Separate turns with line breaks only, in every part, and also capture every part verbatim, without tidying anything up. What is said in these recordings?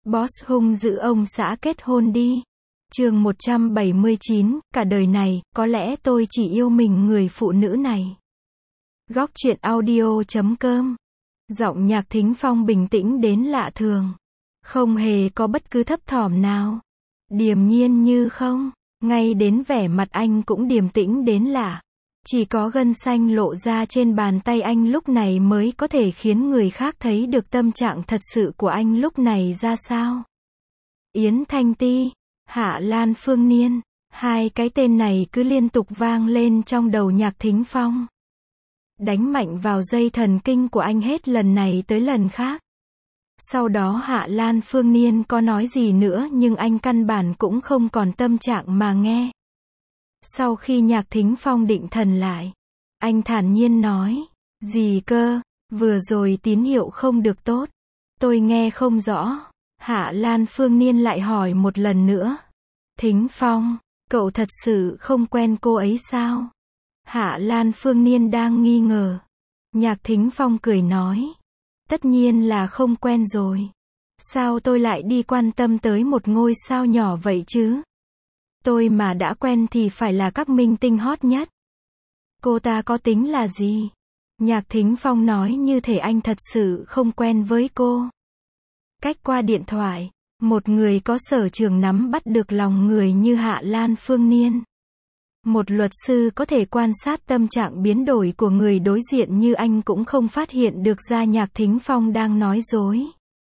Boss hung dữ ông xã kết hôn đi. Chương một trăm bảy mươi chín, cả đời này, có lẽ tôi chỉ yêu mình người phụ nữ này. Góc truyện audio chấm com. Giọng Nhạc Thính Phong bình tĩnh đến lạ thường. Không hề có bất cứ thấp thỏm nào. Điềm nhiên như không. Ngay đến vẻ mặt anh cũng điềm tĩnh đến lạ. Chỉ có gân xanh lộ ra trên bàn tay anh lúc này mới có thể khiến người khác thấy được tâm trạng thật sự của anh lúc này ra sao. Yến Thanh Ti, Hạ Lan Phương Niên, hai cái tên này cứ liên tục vang lên trong đầu Nhạc Thính Phong. Đánh mạnh vào dây thần kinh của anh hết lần này tới lần khác. Sau đó Hạ Lan Phương Niên có nói gì nữa nhưng anh căn bản cũng không còn tâm trạng mà nghe. Sau khi Nhạc Thính Phong định thần lại, anh thản nhiên nói, gì cơ, vừa rồi tín hiệu không được tốt, tôi nghe không rõ. Hạ Lan Phương Niên lại hỏi một lần nữa, Thính Phong, cậu thật sự không quen cô ấy sao? Hạ Lan Phương Niên đang nghi ngờ. Nhạc Thính Phong cười nói, tất nhiên là không quen rồi. Sao tôi lại đi quan tâm tới một ngôi sao nhỏ vậy chứ? Tôi mà đã quen thì phải là các minh tinh hot nhất. Cô ta có tính là gì? Nhạc Thính Phong nói như thể anh thật sự không quen với cô. Cách qua điện thoại, một người có sở trường nắm bắt được lòng người như Hạ Lan Phương Niên. Một luật sư có thể quan sát tâm trạng biến đổi của người đối diện như anh cũng không phát hiện được ra Nhạc Thính Phong đang nói dối.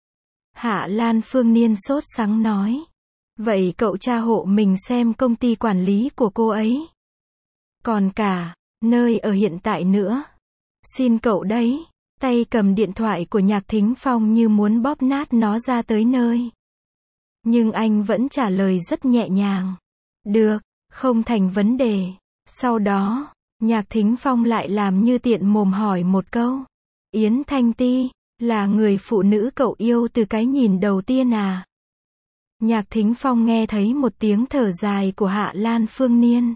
Hạ Lan Phương Niên sốt sắng nói, vậy cậu tra hộ mình xem công ty quản lý của cô ấy. Còn cả, nơi ở hiện tại nữa. Xin cậu đấy. Tay cầm điện thoại của Nhạc Thính Phong như muốn bóp nát nó ra tới nơi. Nhưng anh vẫn trả lời rất nhẹ nhàng. Được, không thành vấn đề. Sau đó, Nhạc Thính Phong lại làm như tiện mồm hỏi một câu. Yến Thanh Ti, là người phụ nữ cậu yêu từ cái nhìn đầu tiên à? Nhạc Thính Phong nghe thấy một tiếng thở dài của Hạ Lan Phương Niên.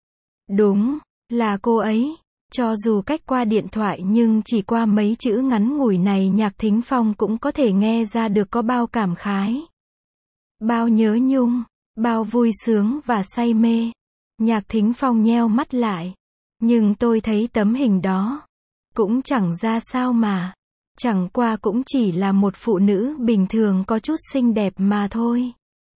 Đúng, là cô ấy. Cho dù cách qua điện thoại nhưng chỉ qua mấy chữ ngắn ngủi này Nhạc Thính Phong cũng có thể nghe ra được có bao cảm khái. Bao nhớ nhung, bao vui sướng và say mê. Nhạc Thính Phong nheo mắt lại. Nhưng tôi thấy tấm hình đó. Cũng chẳng ra sao mà. Chẳng qua cũng chỉ là một phụ nữ bình thường có chút xinh đẹp mà thôi.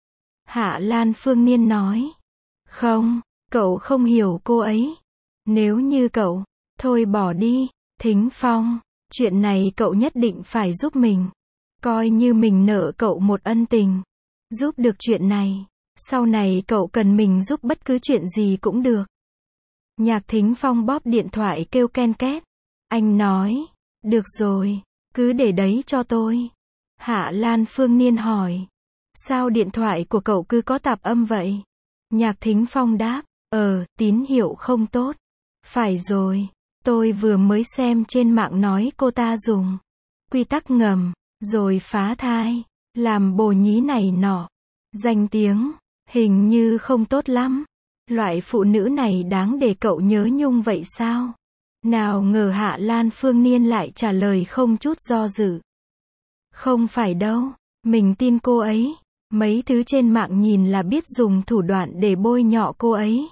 Hạ Lan Phương Niên nói. Không, cậu không hiểu cô ấy. Nếu như cậu, thôi bỏ đi, Thính Phong, chuyện này cậu nhất định phải giúp mình. Coi như mình nợ cậu một ân tình. Giúp được chuyện này, sau này cậu cần mình giúp bất cứ chuyện gì cũng được. Nhạc Thính Phong bóp điện thoại kêu ken két. Anh nói, được rồi, cứ để đấy cho tôi. Hạ Lan Phương Niên hỏi, sao điện thoại của cậu cứ có tạp âm vậy? Nhạc Thính Phong đáp, ờ, tín hiệu không tốt. Phải rồi, tôi vừa mới xem trên mạng nói cô ta dùng quy tắc ngầm, rồi phá thai, làm bồ nhí này nọ. Danh tiếng, hình như không tốt lắm. Loại phụ nữ này đáng để cậu nhớ nhung vậy sao? Nào ngờ Hạ Lan Phương Niên lại trả lời không chút do dự. Không phải đâu, mình tin cô ấy. Mấy thứ trên mạng nhìn là biết dùng thủ đoạn để bôi nhọ cô ấy.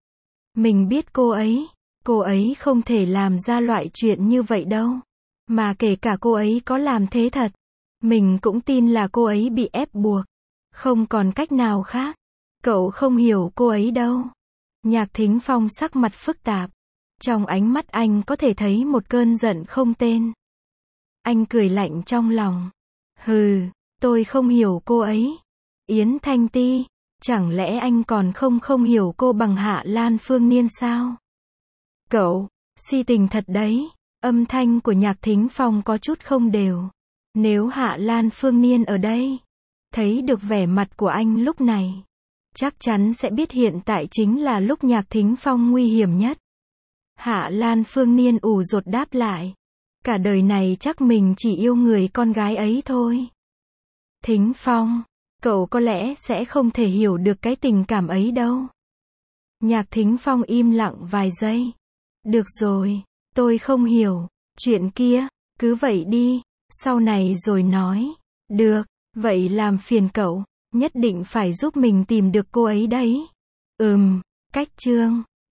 Mình biết cô ấy. Cô ấy không thể làm ra loại chuyện như vậy đâu. Mà kể cả cô ấy có làm thế thật, mình cũng tin là cô ấy bị ép buộc. Không còn cách nào khác. Cậu không hiểu cô ấy đâu. Nhạc Thính Phong sắc mặt phức tạp. Trong ánh mắt anh có thể thấy một cơn giận không tên. Anh cười lạnh trong lòng. Hừ, tôi không hiểu cô ấy. Yến Thanh Ti, chẳng lẽ anh còn không không hiểu cô bằng Hạ Lan Phương Niên sao? Cậu, si tình thật đấy. Âm thanh của Nhạc Thính Phong có chút không đều. Nếu Hạ Lan Phương Niên ở đây, thấy được vẻ mặt của anh lúc này, chắc chắn sẽ biết hiện tại chính là lúc Nhạc Thính Phong nguy hiểm nhất. Hạ Lan Phương Niên ủ rột đáp lại. Cả đời này chắc mình chỉ yêu người con gái ấy thôi. Thính Phong, cậu có lẽ sẽ không thể hiểu được cái tình cảm ấy đâu. Nhạc Thính Phong im lặng vài giây. Được rồi, tôi không hiểu. Chuyện kia, cứ vậy đi, sau này rồi nói. Được, Vậy làm phiền cậu, nhất định phải giúp mình tìm được cô ấy đấy. Ừm, cách chương.